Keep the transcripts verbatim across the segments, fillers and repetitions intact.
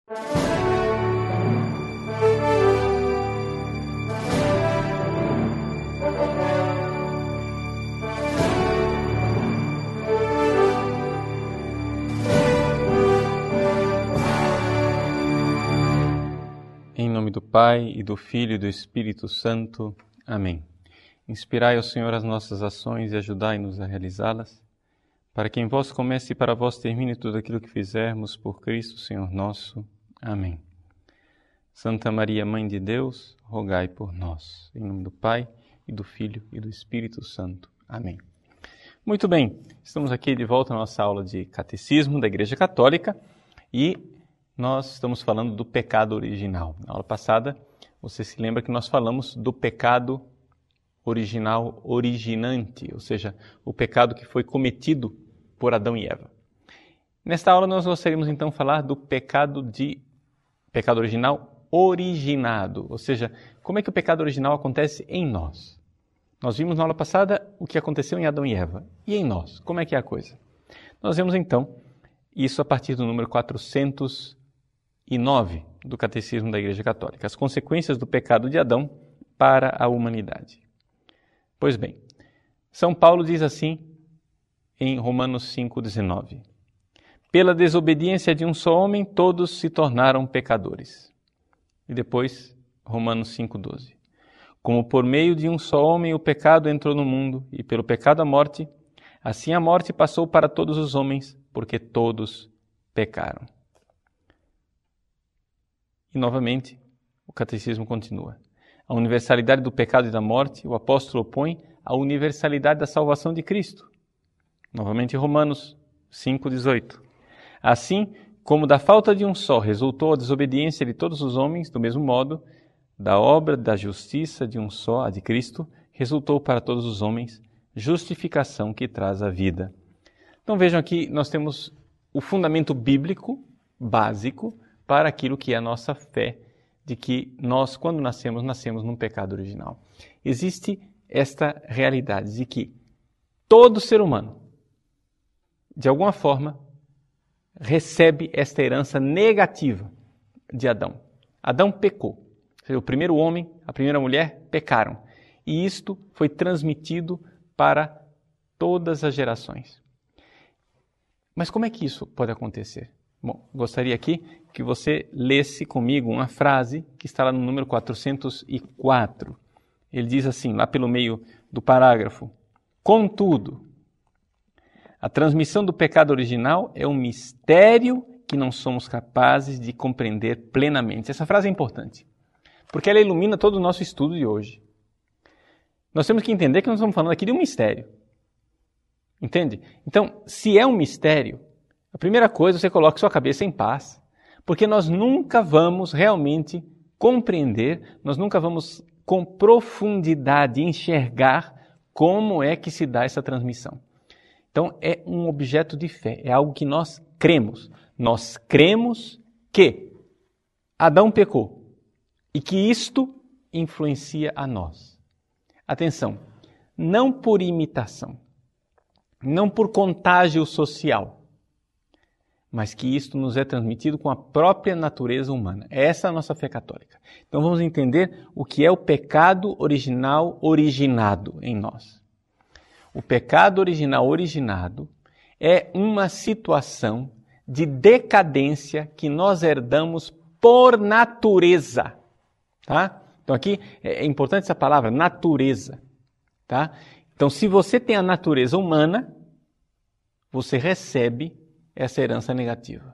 Em nome do Pai, e do Filho e do Espírito Santo. Amém. Inspirai ao Senhor as nossas ações e ajudai-nos a realizá-las, para que em vós comece e para vós termine tudo aquilo que fizermos por Cristo, Senhor nosso. Amém. Santa Maria, Mãe de Deus, rogai por nós. Em nome do Pai, e do Filho e do Espírito Santo. Amém. Muito bem, estamos aqui de volta na nossa aula de Catecismo da Igreja Católica e nós estamos falando do pecado original. Na aula passada, você se lembra que nós falamos do pecado original originante, ou seja, o pecado que foi cometido por Adão e Eva. Nesta aula nós gostaríamos então de falar do pecado de pecado original originado, ou seja, como é que o pecado original acontece em nós. Nós vimos na aula passada o que aconteceu em Adão e Eva. E em nós, como é que é a coisa? Nós vemos então isso a partir do número quatrocentos e nove do Catecismo da Igreja Católica, as consequências do pecado de Adão para a humanidade. Pois bem, São Paulo diz assim em Romanos cinco, dezenove: pela desobediência de um só homem, todos se tornaram pecadores. E depois, Romanos cinco, doze: como por meio de um só homem o pecado entrou no mundo, e pelo pecado a morte, assim a morte passou para todos os homens, porque todos pecaram. E novamente, o catecismo continua. A universalidade do pecado e da morte, o apóstolo opõe à universalidade da salvação de Cristo. Novamente, Romanos cinco, dezoito. Assim, como da falta de um só resultou a desobediência de todos os homens, do mesmo modo, da obra da justiça de um só, a de Cristo, resultou para todos os homens justificação que traz a vida. Então vejam aqui, nós temos o fundamento bíblico, básico, para aquilo que é a nossa fé, de que nós, quando nascemos, nascemos num pecado original. Existe esta realidade de que todo ser humano, de alguma forma, recebe esta herança negativa de Adão. Adão pecou. O primeiro homem, a primeira mulher, pecaram. E isto foi transmitido para todas as gerações. Mas como é que isso pode acontecer? Bom, gostaria aqui que você lesse comigo uma frase que está lá no número quatrocentos e quatro. Ele diz assim, lá pelo meio do parágrafo: contudo, a transmissão do pecado original é um mistério que não somos capazes de compreender plenamente. Essa frase é importante, porque ela ilumina todo o nosso estudo de hoje. Nós temos que entender que nós estamos falando aqui de um mistério. Entende? Então, se é um mistério, a primeira coisa, você coloca sua cabeça em paz, porque nós nunca vamos realmente compreender, nós nunca vamos com profundidade enxergar como é que se dá essa transmissão. Então, é um objeto de fé, é algo que nós cremos. Nós cremos que Adão pecou e que isto influencia a nós. Atenção, não por imitação, não por contágio social, mas que isto nos é transmitido com a própria natureza humana. Essa é a nossa fé católica. Então vamos entender o que é o pecado original originado em nós. O pecado original originado é uma situação de decadência que nós herdamos por natureza. Tá? Então aqui é importante essa palavra, natureza. Tá? Então se você tem a natureza humana, você recebe essa herança negativa.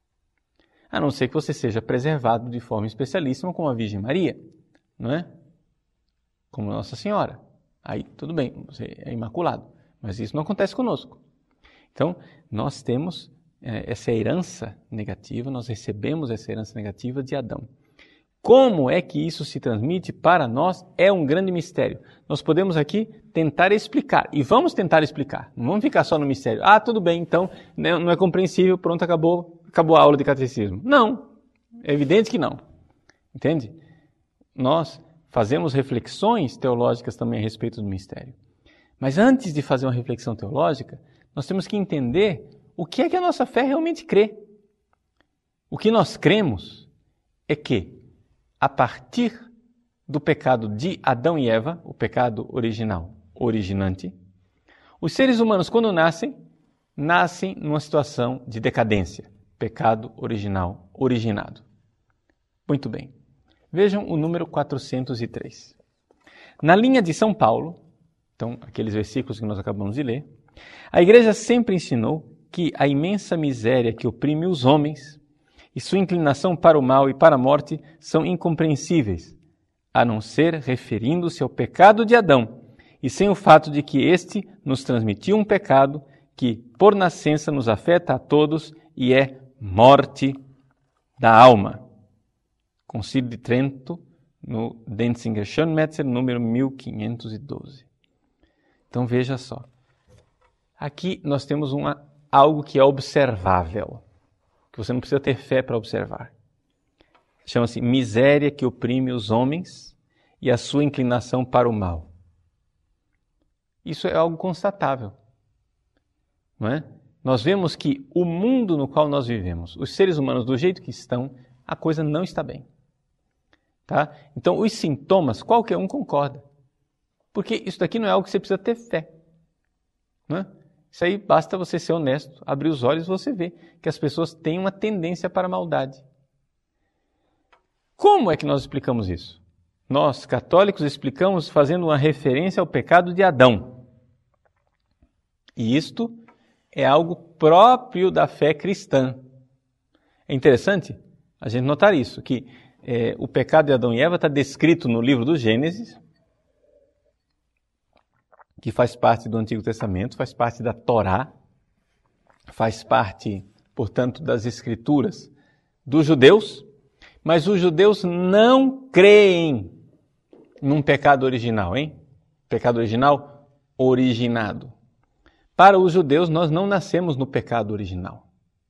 A não ser que você seja preservado de forma especialíssima como a Virgem Maria, não é? Como Nossa Senhora. Aí tudo bem, você é imaculado, mas isso não acontece conosco. Então, nós temos é, essa herança negativa, nós recebemos essa herança negativa de Adão. Como é que isso se transmite para nós é um grande mistério. Nós podemos aqui tentar explicar, e vamos tentar explicar. Não vamos ficar só no mistério. Ah, tudo bem, então não é compreensível, pronto, acabou, acabou a aula de catecismo. Não, é evidente que não. Entende? Nós fazemos reflexões teológicas também a respeito do mistério. Mas antes de fazer uma reflexão teológica, nós temos que entender o que é que a nossa fé realmente crê. O que nós cremos é que, a partir do pecado de Adão e Eva, o pecado original, originante, os seres humanos, quando nascem, nascem numa situação de decadência. Pecado original, originado. Muito bem. Vejam o número quatrocentos e três. Na linha de São Paulo, então, aqueles versículos que nós acabamos de ler, a Igreja sempre ensinou que a imensa miséria que oprime os homens e sua inclinação para o mal e para a morte são incompreensíveis, a não ser referindo-se ao pecado de Adão, e sem o fato de que este nos transmitiu um pecado que, por nascença, nos afeta a todos e é morte da alma. Concílio de Trento, no Denzinger Schönmetzer, número mil quinhentos e doze. Então veja só. Aqui nós temos uma, algo que é observável, que você não precisa ter fé para observar. Chama-se miséria que oprime os homens e a sua inclinação para o mal. Isso é algo constatável, não é? Nós vemos que o mundo no qual nós vivemos, os seres humanos do jeito que estão, a coisa não está bem. Tá? Então, os sintomas, qualquer um concorda. Porque isso daqui não é algo que você precisa ter fé. Não é? Isso aí basta você ser honesto, abrir os olhos e você vê que as pessoas têm uma tendência para a maldade. Como é que nós explicamos isso? Nós, católicos, explicamos fazendo uma referência ao pecado de Adão. E isto é algo próprio da fé cristã. É interessante a gente notar isso, que é, o pecado de Adão e Eva está descrito no livro do Gênesis, que faz parte do Antigo Testamento, faz parte da Torá, faz parte, portanto, das Escrituras dos judeus, mas os judeus não creem num pecado original, hein? Pecado original originado. Para os judeus, nós não nascemos no pecado original.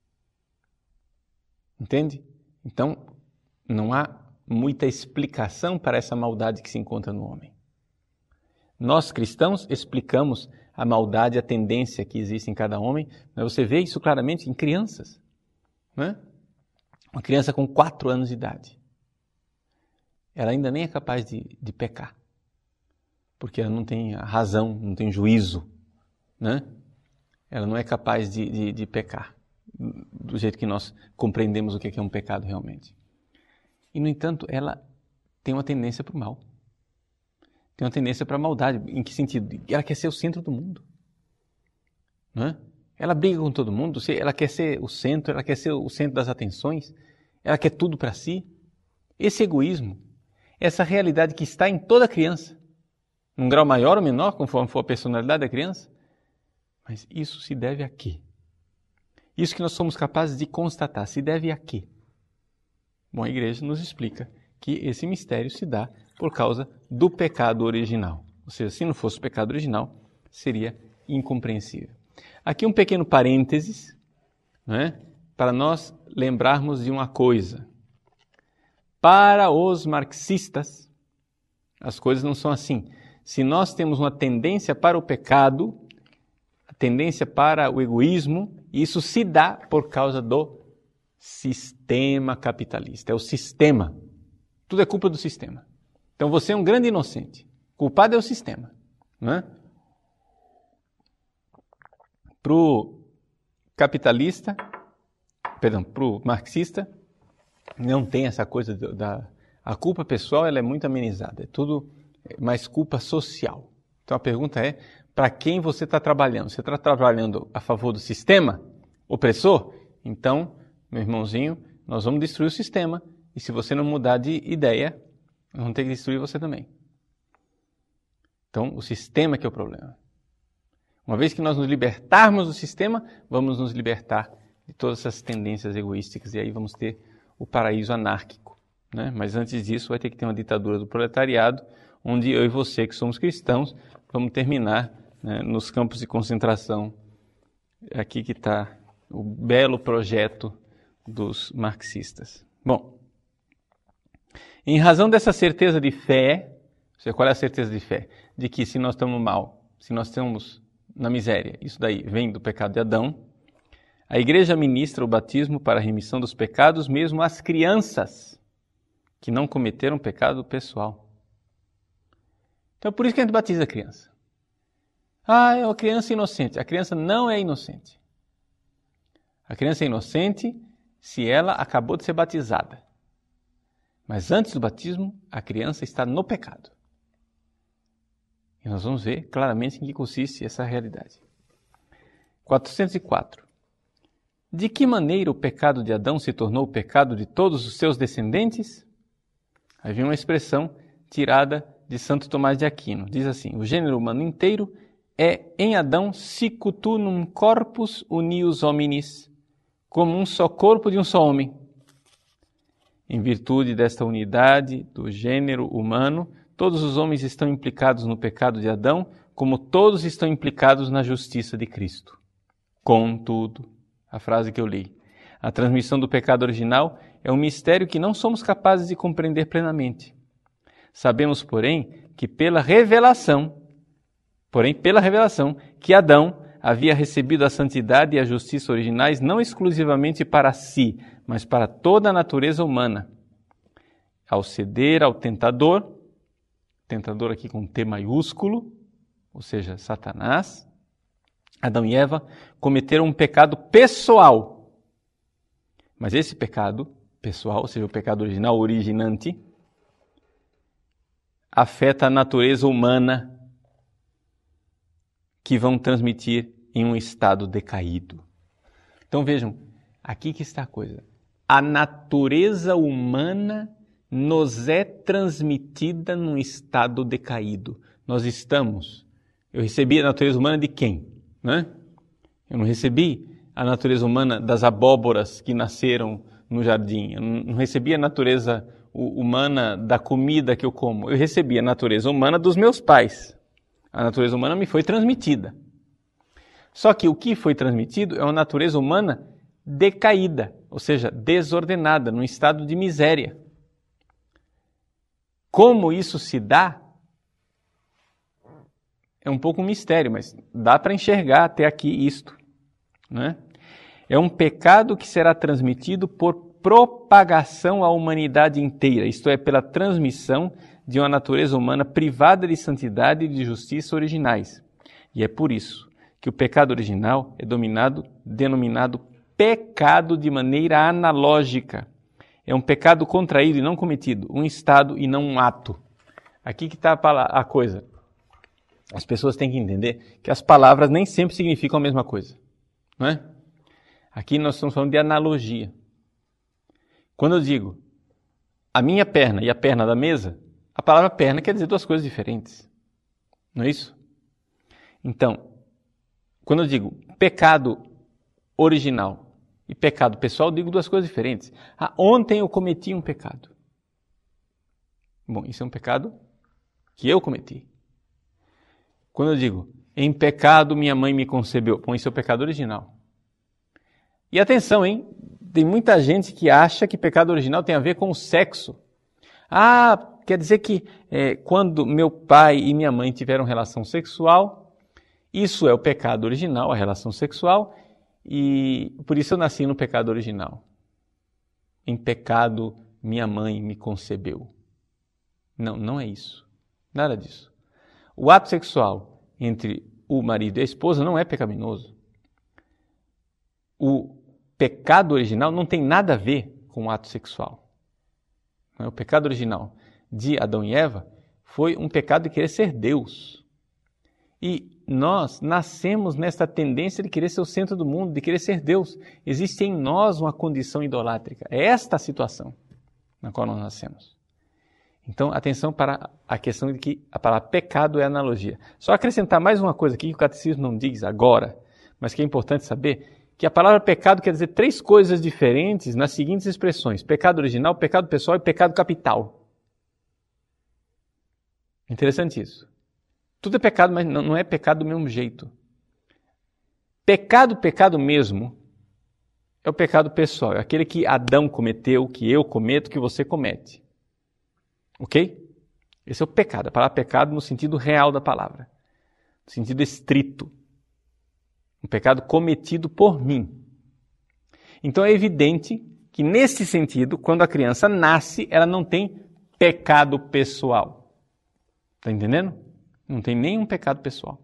Entende? Então, não há muita explicação para essa maldade que se encontra no homem. Nós, cristãos, explicamos a maldade, a tendência que existe em cada homem. Você vê isso claramente em crianças. Né? Uma criança com quatro anos de idade. Ela ainda nem é capaz de, de pecar. Porque ela não tem razão, não tem juízo. Né? Ela não é capaz de, de, de pecar. Do jeito que nós compreendemos o que é um pecado realmente. E, no entanto, ela tem uma tendência para o mal. Tem uma tendência para a maldade. Em que sentido? Ela quer ser o centro do mundo. Não é? Ela briga com todo mundo, ela quer ser o centro, ela quer ser o centro das atenções, ela quer tudo para si. Esse egoísmo, essa realidade que está em toda criança, num grau maior ou menor, conforme for a personalidade da criança, mas isso se deve a quê? Isso que nós somos capazes de constatar, se deve a quê? Bom, a igreja nos explica que esse mistério se dá por causa do pecado original. Ou seja, se não fosse o pecado original, seria incompreensível. Aqui um pequeno parênteses, né, para nós lembrarmos de uma coisa. Para os marxistas, as coisas não são assim. Se nós temos uma tendência para o pecado, a tendência para o egoísmo, isso se dá por causa do sistema capitalista. É o sistema. Tudo é culpa do sistema. Então você é um grande inocente. O culpado é o sistema. Não é? Para o capitalista, perdão, para o marxista, não tem essa coisa da... A culpa pessoal ela é muito amenizada. É tudo mais culpa social. Então a pergunta é, para quem você está trabalhando? Você está trabalhando a favor do sistema opressor? Então, meu irmãozinho, nós vamos destruir o sistema. E se você não mudar de ideia, nós vamos ter que destruir você também. Então, o sistema que é o problema. Uma vez que nós nos libertarmos do sistema, vamos nos libertar de todas essas tendências egoísticas e aí vamos ter o paraíso anárquico. Né? Mas antes disso vai ter que ter uma ditadura do proletariado, onde eu e você, que somos cristãos, vamos terminar, né, nos campos de concentração. Aqui que está o belo projeto dos marxistas. Bom, em razão dessa certeza de fé, qual é a certeza de fé? De que se nós estamos mal, se nós estamos na miséria, isso daí vem do pecado de Adão, A igreja ministra o batismo para a remissão dos pecados mesmo às crianças que não cometeram pecado pessoal. Então é por isso que a gente batiza a criança. Ah, é uma criança inocente. A criança não é inocente. A criança é inocente se ela acabou de ser batizada. Mas antes do batismo, a criança está no pecado. E nós vamos ver claramente em que consiste essa realidade. quatrocentos e quatro. De que maneira o pecado de Adão se tornou o pecado de todos os seus descendentes? Aí vem uma expressão tirada de Santo Tomás de Aquino. Diz assim: o gênero humano inteiro é em Adão sicut unum corpus unius hominis, como um só corpo de um só homem. Em virtude desta unidade do gênero humano, todos os homens estão implicados no pecado de Adão, como todos estão implicados na justiça de Cristo. Contudo, a frase que eu li, a transmissão do pecado original é um mistério que não somos capazes de compreender plenamente. Sabemos, porém, que pela revelação, porém pela revelação, que Adão havia recebido a santidade e a justiça originais não exclusivamente para si, mas para toda a natureza humana. Ao ceder ao tentador, tentador aqui com T maiúsculo, ou seja, Satanás, Adão e Eva cometeram um pecado pessoal. Mas esse pecado pessoal, ou seja, o pecado original, originante, afeta a natureza humana, que vão transmitir em um estado decaído. Então vejam, aqui que está a coisa. A natureza humana nos é transmitida num estado decaído. Nós estamos... Eu recebi a natureza humana de quem? Né? Eu não recebi a natureza humana das abóboras que nasceram no jardim. Eu não recebi a natureza humana da comida que eu como. Eu recebi a natureza humana dos meus pais. A natureza humana me foi transmitida. Só que o que foi transmitido é uma natureza humana decaída, ou seja, desordenada, num estado de miséria. Como isso se dá? É um pouco um mistério, mas dá para enxergar até aqui isto. Né? É um pecado que será transmitido por propagação à humanidade inteira, isto é, pela transmissão de uma natureza humana privada de santidade e de justiça originais. E é por isso que o pecado original é dominado, denominado pecado de maneira analógica. É um pecado contraído e não cometido, um estado e não um ato. Aqui que está a, a coisa. As pessoas têm que entender que as palavras nem sempre significam a mesma coisa. Não é? Aqui nós estamos falando de analogia. Quando eu digo a minha perna e a perna da mesa, a palavra perna quer dizer duas coisas diferentes. Não é isso? Então, quando eu digo pecado original e pecado pessoal, eu digo duas coisas diferentes. Ah, ontem eu cometi um pecado. Bom, isso é um pecado que eu cometi. Quando eu digo, em pecado minha mãe me concebeu, bom, isso é o pecado original. E atenção, hein? Tem muita gente que acha que pecado original tem a ver com o sexo. Ah, quer dizer que é, quando meu pai e minha mãe tiveram relação sexual, isso é o pecado original, a relação sexual, e por isso eu nasci no pecado original. Em pecado minha mãe me concebeu. Não, não é isso. Nada disso. O ato sexual entre o marido e a esposa não é pecaminoso. O pecado original não tem nada a ver com o ato sexual. O pecado original de Adão e Eva foi um pecado de querer ser Deus. E nós nascemos nesta tendência de querer ser o centro do mundo, de querer ser Deus. Existe em nós uma condição idolátrica. É esta a situação na qual nós nascemos. Então, atenção para a questão de que a palavra pecado é analogia. Só acrescentar mais uma coisa aqui que o catecismo não diz agora, mas que é importante saber, que a palavra pecado quer dizer três coisas diferentes nas seguintes expressões: pecado original, pecado pessoal e pecado capital. Interessante isso. Tudo é pecado, mas não é pecado do mesmo jeito. Pecado, pecado mesmo, é o pecado pessoal. É aquele que Adão cometeu, que eu cometo, que você comete. Ok? Esse é o pecado. A palavra pecado no sentido real da palavra. No sentido estrito. Um pecado cometido por mim. Então é evidente que, nesse sentido, quando a criança nasce, ela não tem pecado pessoal. Está entendendo? Não tem nenhum pecado pessoal.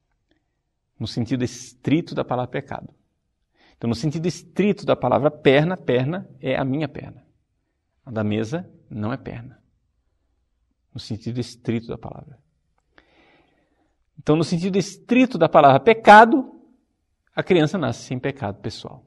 No sentido estrito da palavra pecado. Então, no sentido estrito da palavra perna, perna é a minha perna. A da mesa não é perna. No sentido estrito da palavra. Então, no sentido estrito da palavra pecado, a criança nasce sem pecado pessoal.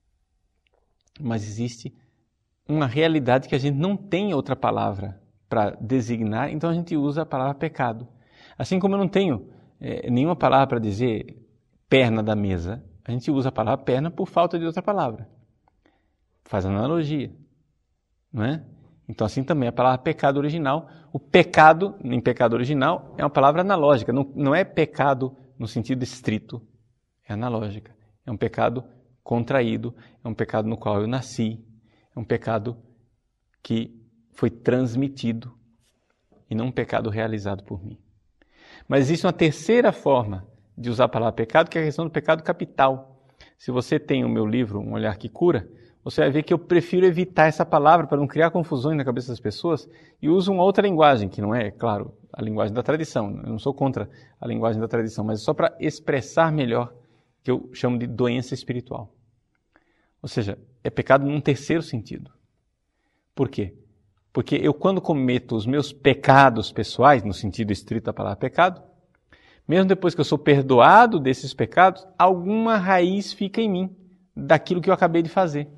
Mas existe uma realidade que a gente não tem outra palavra para designar, então a gente usa a palavra pecado. Assim como eu não tenho é, nenhuma palavra para dizer perna da mesa, a gente usa a palavra perna por falta de outra palavra. Faz analogia, não é? Então assim também a palavra pecado original, o pecado em pecado original é uma palavra analógica, não, não é pecado no sentido estrito, é analógica. É um pecado contraído, é um pecado no qual eu nasci, é um pecado que foi transmitido e não um pecado realizado por mim. Mas existe uma terceira forma de usar a palavra pecado, que é a questão do pecado capital. Se você tem o meu livro, Um Olhar que Cura, você vai ver que eu prefiro evitar essa palavra para não criar confusões na cabeça das pessoas e uso uma outra linguagem, que não é, claro, a linguagem da tradição. Eu não sou contra a linguagem da tradição, mas é só para expressar melhor, que eu chamo de doença espiritual. Ou seja, é pecado num terceiro sentido. Por quê? Porque eu, quando cometo os meus pecados pessoais, no sentido estrito da palavra pecado, mesmo depois que eu sou perdoado desses pecados, alguma raiz fica em mim daquilo que eu acabei de fazer.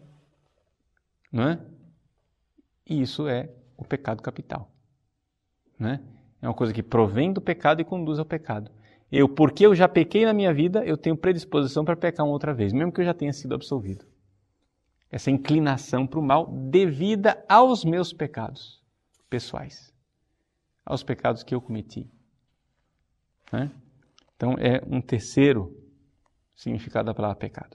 Não é? E isso é o pecado capital. Não é? É uma coisa que provém do pecado e conduz ao pecado. Eu, porque eu já pequei na minha vida, eu tenho predisposição para pecar uma outra vez, mesmo que eu já tenha sido absolvido. Essa inclinação para o mal devida aos meus pecados pessoais, aos pecados que eu cometi. Né? Então, é um terceiro significado da palavra pecado.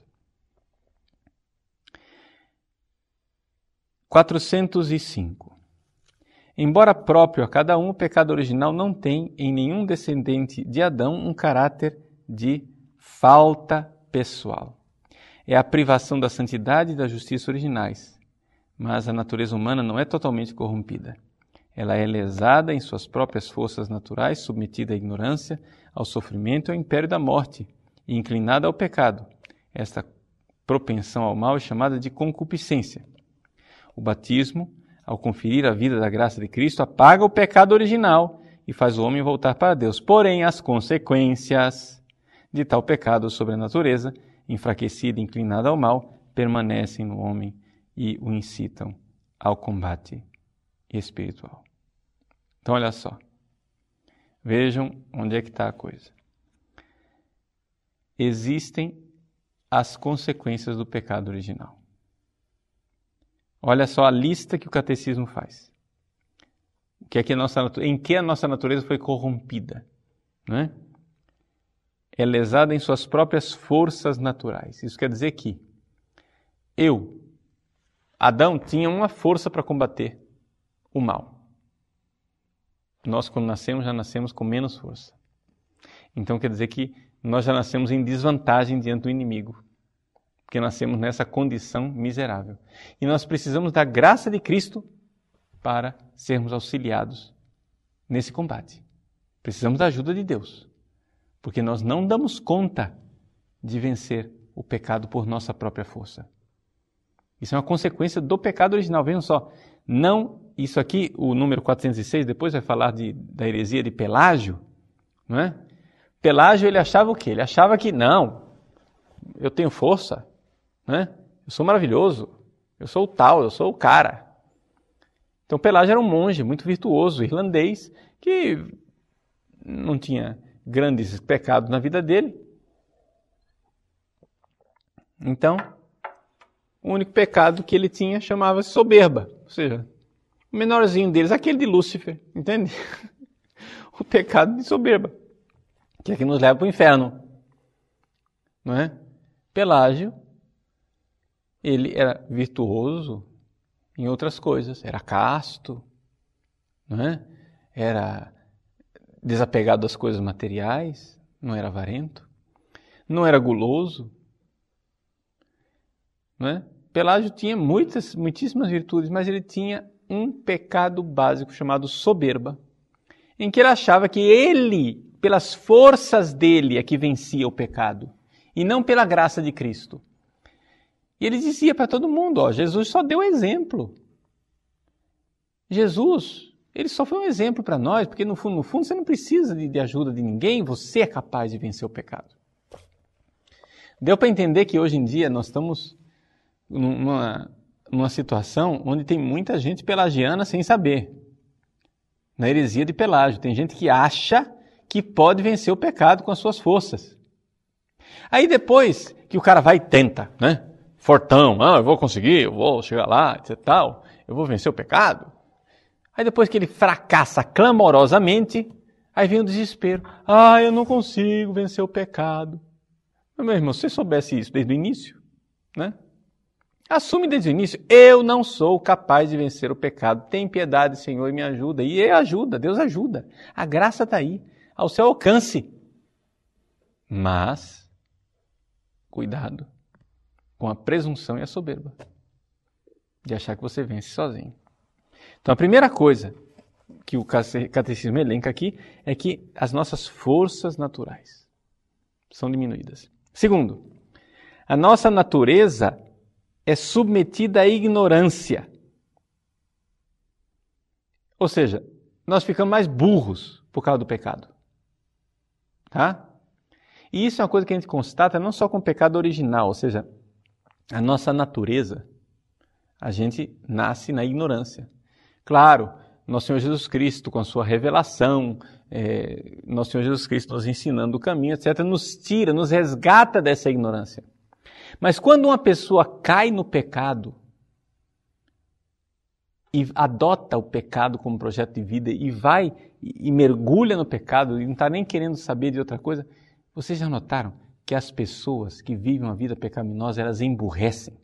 quatrocentos e cinco. Embora próprio a cada um, o pecado original não tem em nenhum descendente de Adão um caráter de falta pessoal. É a privação da santidade e da justiça originais. Mas a natureza humana não é totalmente corrompida. Ela é lesada em suas próprias forças naturais, submetida à ignorância, ao sofrimento e ao império da morte, e inclinada ao pecado. Esta propensão ao mal é chamada de concupiscência. O batismo, ao conferir a vida da graça de Cristo, apaga o pecado original e faz o homem voltar para Deus. Porém, as consequências de tal pecado sobre a natureza, enfraquecida e inclinada ao mal, permanecem no homem e o incitam ao combate espiritual. Então, olha só. Vejam onde é que está a coisa. Existem as consequências do pecado original. Olha só a lista que o catecismo faz. O que é que a nossa, em que a nossa natureza foi corrompida? Não é? É lesada em suas próprias forças naturais. Isso quer dizer que eu, Adão, tinha uma força para combater o mal. Nós, quando nascemos, já nascemos com menos força. Então, quer dizer que nós já nascemos em desvantagem diante do inimigo, porque nascemos nessa condição miserável. E nós precisamos da graça de Cristo para sermos auxiliados nesse combate. Precisamos da ajuda de Deus, porque nós não damos conta de vencer o pecado por nossa própria força. Isso é uma consequência do pecado original. Vejam só, não, isso aqui, o número quatrocentos e seis, depois vai falar de, da heresia de Pelágio, não é? Pelágio, ele achava o quê? Ele achava que, não, eu tenho força, né? Eu sou maravilhoso, eu sou o tal, eu sou o cara. Então Pelágio era um monge muito virtuoso, irlandês, que não tinha grandes pecados na vida dele. Então, o único pecado que ele tinha chamava-se soberba, ou seja, o menorzinho deles, aquele de Lúcifer, entende? O pecado de soberba, que é que nos leva para o inferno, não é? Pelágio, ele era virtuoso em outras coisas, era casto, não é? Era desapegado das coisas materiais, não era avarento, não era guloso, não é? Pelágio tinha muitas, muitíssimas virtudes, mas ele tinha um pecado básico chamado soberba, em que ele achava que ele, pelas forças dele, é que vencia o pecado, e não pela graça de Cristo. E ele dizia para todo mundo, ó, Jesus só deu exemplo. Jesus, ele só foi um exemplo para nós, porque no fundo, no fundo você não precisa de, de ajuda de ninguém, você é capaz de vencer o pecado. Deu para entender que hoje em dia nós estamos numa, numa situação onde tem muita gente pelagiana sem saber. Na heresia de Pelágio, tem gente que acha que pode vencer o pecado com as suas forças. Aí depois que o cara vai e tenta, né? Fortão, ah, eu vou conseguir, eu vou chegar lá, etc tal, eu vou vencer o pecado. Aí depois que ele fracassa clamorosamente, aí vem o desespero. Ah, eu não consigo vencer o pecado. Meu irmão, se você soubesse isso desde o início, né? Assume desde o início, eu não sou capaz de vencer o pecado. Tem piedade, Senhor, e me ajuda. E Ele ajuda, Deus ajuda. A graça está aí, ao seu alcance. Mas, cuidado com a presunção e a soberba de achar que você vence sozinho. Então, a primeira coisa que o catecismo elenca aqui é que as nossas forças naturais são diminuídas. Segundo, a nossa natureza é submetida à ignorância. Ou seja, nós ficamos mais burros por causa do pecado. Tá? E isso é uma coisa que a gente constata não só com o pecado original, ou seja, a nossa natureza, a gente nasce na ignorância. Claro, nosso Senhor Jesus Cristo, com a sua revelação, é, nosso Senhor Jesus Cristo nos ensinando o caminho, etcétera, nos tira, nos resgata dessa ignorância. Mas quando uma pessoa cai no pecado e adota o pecado como projeto de vida e vai e, e mergulha no pecado e não está nem querendo saber de outra coisa, vocês já notaram que as pessoas que vivem uma vida pecaminosa, elas emburrecem?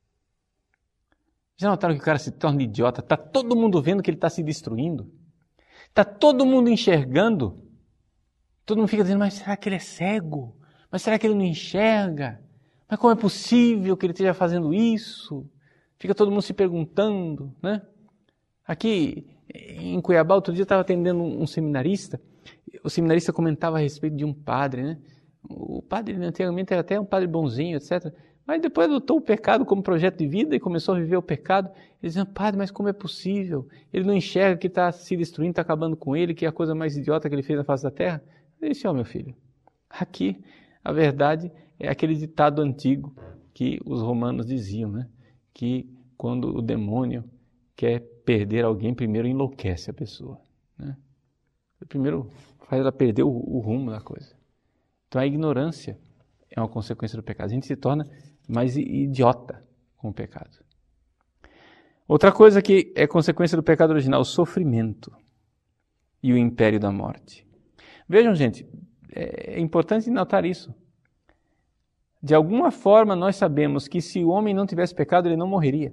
Já notaram que o cara se torna idiota? Está todo mundo vendo que ele está se destruindo? Está todo mundo enxergando? Todo mundo fica dizendo, mas será que ele é cego? Mas será que ele não enxerga? Mas como é possível que ele esteja fazendo isso? Fica todo mundo se perguntando, né? Aqui em Cuiabá, outro dia eu estava atendendo um seminarista. O seminarista comentava a respeito de um padre, né? O padre anteriormente era até um padre bonzinho, etcétera. Mas depois adotou o pecado como projeto de vida e começou a viver o pecado. Ele dizia, padre, mas como é possível? Ele não enxerga que está se destruindo, está acabando com ele, que é a coisa mais idiota que ele fez na face da terra? Eu disse, ó, meu filho, aqui a verdade é aquele ditado antigo que os romanos diziam, né? Que quando o demônio quer perder alguém, primeiro enlouquece a pessoa, né? Primeiro faz ela perder o, o rumo da coisa. Então a ignorância é uma consequência do pecado. A gente se torna mais idiota com o pecado. Outra coisa que é consequência do pecado original, o sofrimento e o império da morte. Vejam, gente, é importante notar isso. De alguma forma nós sabemos que se o homem não tivesse pecado, ele não morreria.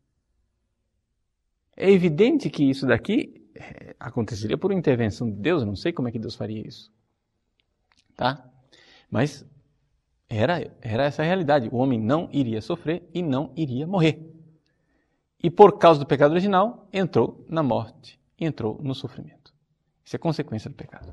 É evidente que isso daqui aconteceria por intervenção de Deus. Eu não sei como é que Deus faria isso. Tá? Mas era, era essa a realidade. O homem não iria sofrer e não iria morrer. E por causa do pecado original, entrou na morte e entrou no sofrimento. Isso é consequência do pecado.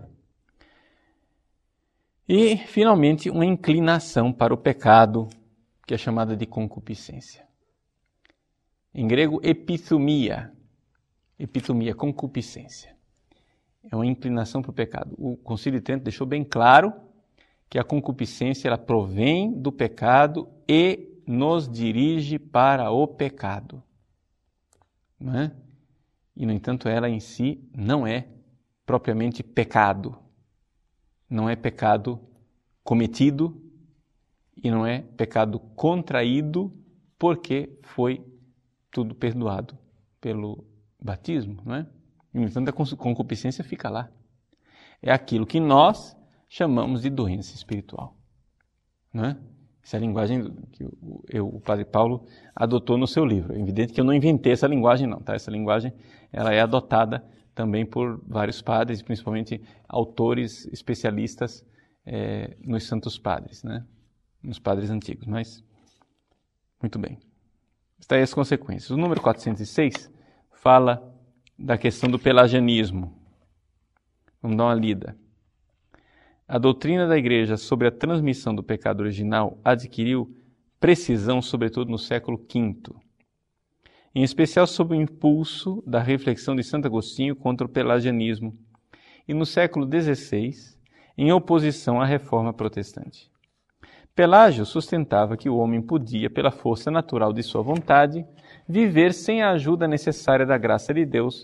E, finalmente, uma inclinação para o pecado, que é chamada de concupiscência. Em grego, epithumia. Epithumia, concupiscência. É uma inclinação para o pecado. O Concílio de Trento deixou bem claro que a concupiscência ela provém do pecado e nos dirige para o pecado. Não é? E, no entanto, ela em si não é propriamente pecado. Não é pecado cometido e não é pecado contraído porque foi tudo perdoado pelo batismo, não é? E, no entanto, a concupiscência fica lá. É aquilo que nós chamamos de doença espiritual, não é? Essa é a linguagem que o, eu, o Padre Paulo adotou no seu livro. É evidente que eu não inventei essa linguagem não, tá? Essa linguagem ela é adotada também por vários padres, principalmente autores especialistas é, nos santos padres, né? Nos padres antigos, mas muito bem. Está aí as consequências. O número quatrocentos e seis fala da questão do pelagianismo. Vamos dar uma lida. A doutrina da Igreja sobre a transmissão do pecado original adquiriu precisão, sobretudo no século quinto, em especial sob o impulso da reflexão de Santo Agostinho contra o pelagianismo, e no século dezesseis, em oposição à reforma protestante. Pelágio sustentava que o homem podia, pela força natural de sua vontade, viver sem a ajuda necessária da graça de Deus,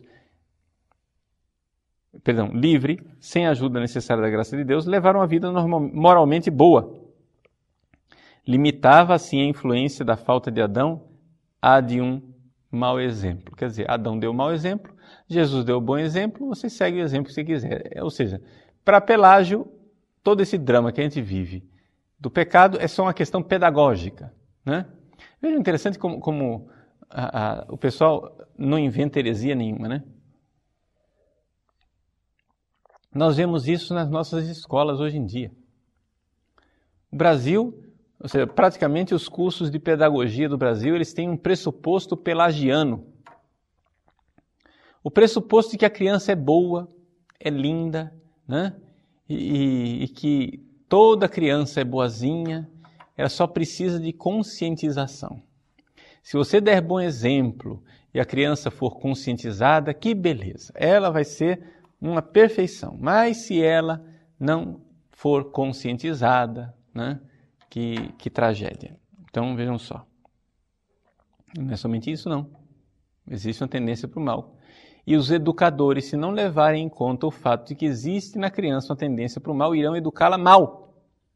perdão, livre, sem a ajuda necessária da graça de Deus, levar uma vida normal, moralmente boa. Limitava assim a influência da falta de Adão à de um mau exemplo. Quer dizer, Adão deu mau exemplo, Jesus deu bom exemplo, você segue o exemplo que você quiser. Ou seja, para Pelágio, todo esse drama que a gente vive do pecado é só uma questão pedagógica, né? Veja interessante como, como a, a, o pessoal não inventa heresia nenhuma, né? Nós vemos isso nas nossas escolas hoje em dia. O Brasil, ou seja, praticamente os cursos de pedagogia do Brasil, eles têm um pressuposto pelagiano. O pressuposto de que a criança é boa, é linda, né? E, e, e que toda criança é boazinha, ela só precisa de conscientização. Se você der bom exemplo e a criança for conscientizada, que beleza, ela vai ser uma perfeição. Mas se ela não for conscientizada, né, que, que tragédia. Então vejam só, não é somente isso não, existe uma tendência para o mal. E os educadores, se não levarem em conta o fato de que existe na criança uma tendência para o mal, irão educá-la mal.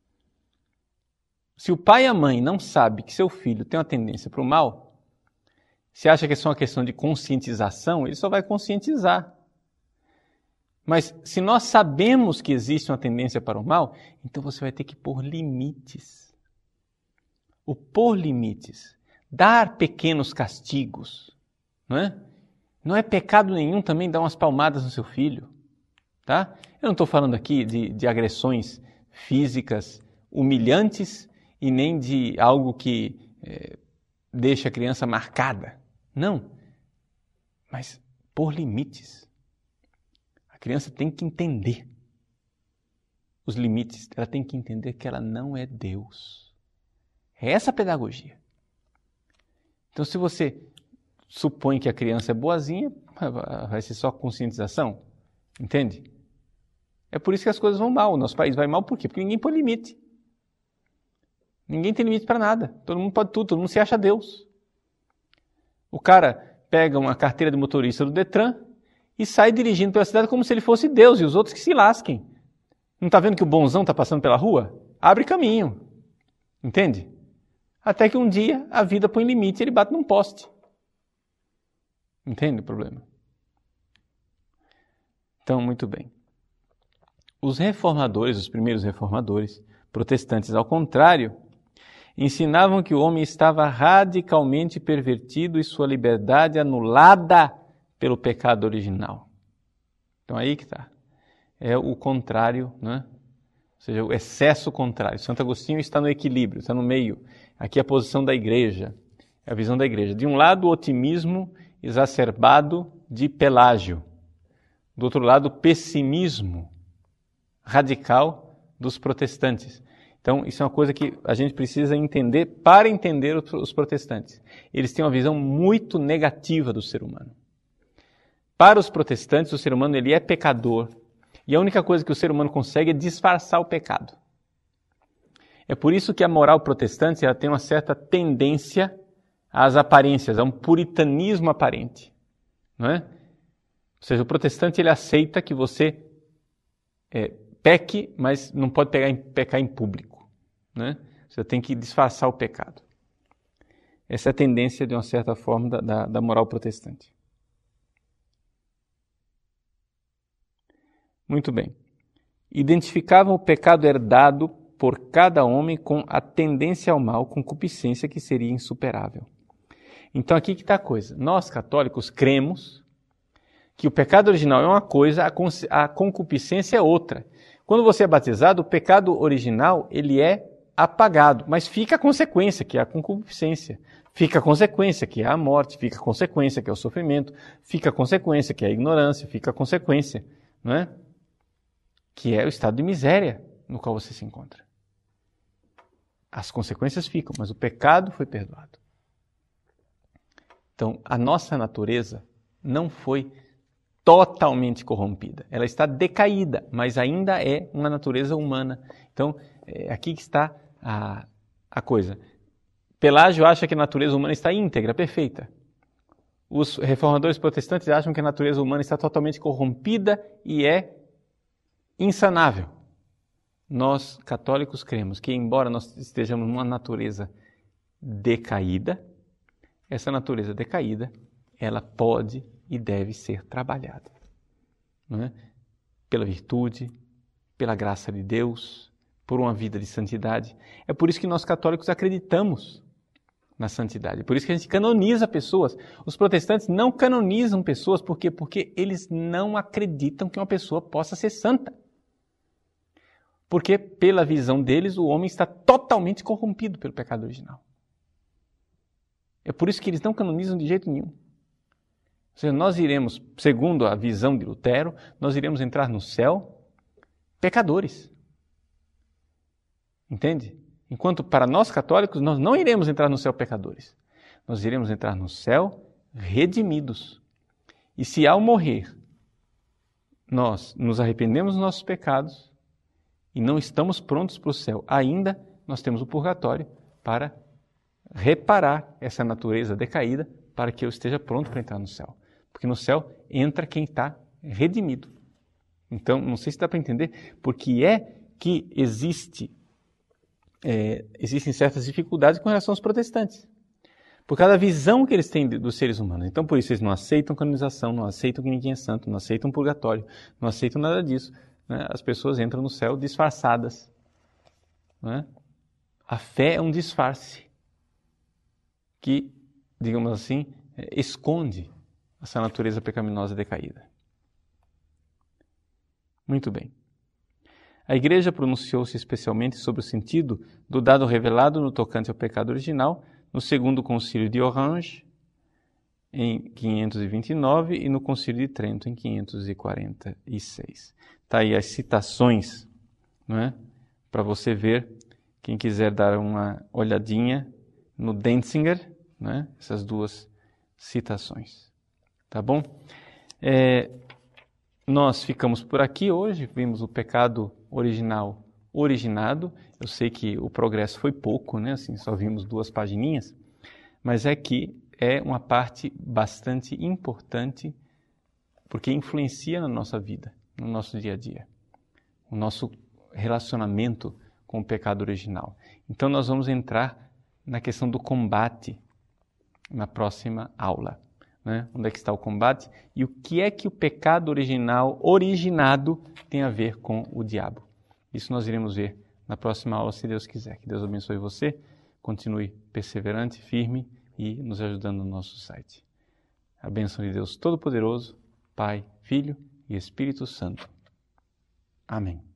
Se o pai e a mãe não sabem que seu filho tem uma tendência para o mal, se acha que é só uma questão de conscientização, ele só vai conscientizar. Mas se nós sabemos que existe uma tendência para o mal, então você vai ter que pôr limites. O pôr limites, dar pequenos castigos, não é? Não é pecado nenhum também dar umas palmadas no seu filho, tá? Eu não estou falando aqui de, de agressões físicas humilhantes e nem de algo que é, deixa a criança marcada. Não. Mas por limites. A criança tem que entender os limites. Ela tem que entender que ela não é Deus. É essa a pedagogia. Então, se você supõe que a criança é boazinha, vai ser só conscientização, entende? É por isso que as coisas vão mal. O nosso país vai mal por quê? Porque ninguém põe limite. Ninguém tem limite para nada. Todo mundo pode tudo, todo mundo se acha Deus. O cara pega uma carteira de motorista do Detran e sai dirigindo pela cidade como se ele fosse Deus e os outros que se lasquem. Não está vendo que o bonzão está passando pela rua? Abre caminho. Entende? Até que um dia a vida põe limite e ele bate num poste. Entende o problema? Então, muito bem. Os reformadores, os primeiros reformadores, protestantes, ao contrário, ensinavam que o homem estava radicalmente pervertido e sua liberdade anulada pelo pecado original. Então, aí que está. É o contrário, né? Ou seja, o excesso contrário. Santo Agostinho está no equilíbrio, está no meio. Aqui é a posição da igreja, é a visão da igreja. De um lado, o otimismo exacerbado de Pelágio. Do outro lado, o pessimismo radical dos protestantes. Então, isso é uma coisa que a gente precisa entender para entender os protestantes. Eles têm uma visão muito negativa do ser humano. Para os protestantes, o ser humano ele é pecador. E a única coisa que o ser humano consegue é disfarçar o pecado. É por isso que a moral protestante ela tem uma certa tendência às aparências, a um puritanismo aparente. Não é? Ou seja, o protestante ele aceita que você é, peque, mas não pode pegar em, pecar em público. Né? Você tem que disfarçar o pecado. Essa é a tendência, de uma certa forma, da, da, da moral protestante. Muito bem. Identificavam o pecado herdado por cada homem com a tendência ao mal, concupiscência que seria insuperável. Então aqui que está a coisa. Nós, católicos, cremos que o pecado original é uma coisa, a concupiscência é outra. Quando você é batizado, o pecado original ele é apagado, mas fica a consequência, que é a concupiscência. Fica a consequência, que é a morte, fica a consequência, que é o sofrimento, fica a consequência, que é a ignorância, fica a consequência, não é? Que é o estado de miséria no qual você se encontra. As consequências ficam, mas o pecado foi perdoado. Então, a nossa natureza não foi totalmente corrompida. Ela está decaída, mas ainda é uma natureza humana. Então, é aqui que está a, a coisa. Pelágio acha que a natureza humana está íntegra, perfeita. Os reformadores protestantes acham que a natureza humana está totalmente corrompida e é insanável. Nós, católicos, cremos que, embora nós estejamos numa natureza decaída, essa natureza decaída, ela pode e deve ser trabalhada. Não é? Pela virtude, pela graça de Deus, por uma vida de santidade. É por isso que nós católicos acreditamos na santidade. Por isso que a gente canoniza pessoas. Os protestantes não canonizam pessoas, por quê? Porque eles não acreditam que uma pessoa possa ser santa. Porque, pela visão deles, o homem está totalmente corrompido pelo pecado original. É por isso que eles não canonizam de jeito nenhum. Ou seja, nós iremos, segundo a visão de Lutero, nós iremos entrar no céu pecadores. Entende? Enquanto para nós católicos, nós não iremos entrar no céu pecadores. Nós iremos entrar no céu redimidos. E se ao morrer, nós nos arrependemos dos nossos pecados e não estamos prontos para o céu, ainda nós temos o purgatório para reparar essa natureza decaída para que eu esteja pronto para entrar no céu. Porque no céu entra quem está redimido. Então, não sei se dá para entender porque é que existe É, existem certas dificuldades com relação aos protestantes, por causa da visão que eles têm dos seres humanos. Então, por isso, eles não aceitam canonização, não aceitam que ninguém é santo, não aceitam purgatório, não aceitam nada disso. Né? As pessoas entram no céu disfarçadas. Né? A fé é um disfarce que, digamos assim, esconde essa natureza pecaminosa decaída. Muito bem. A Igreja pronunciou-se especialmente sobre o sentido do dado revelado no tocante ao pecado original no segundo concílio de Orange, em quinhentos e vinte e nove, e no concílio de Trento, em quinhentos e quarenta e seis. Está aí as citações, não é? Para você ver, quem quiser dar uma olhadinha no Denzinger, né? Essas duas citações. Tá bom? É, nós ficamos por aqui hoje, vimos o pecado original originado. Eu sei que o progresso foi pouco, né? Assim, só vimos duas pagininhas, mas é que é uma parte bastante importante porque influencia na nossa vida, no nosso dia a dia, o nosso relacionamento com o pecado original. Então nós vamos entrar na questão do combate na próxima aula. Né? Onde é que está o combate e o que é que o pecado original, originado, tem a ver com o diabo. Isso nós iremos ver na próxima aula, se Deus quiser. Que Deus abençoe você, continue perseverante, firme e nos ajudando no nosso site. A bênção de Deus Todo-Poderoso, Pai, Filho e Espírito Santo. Amém.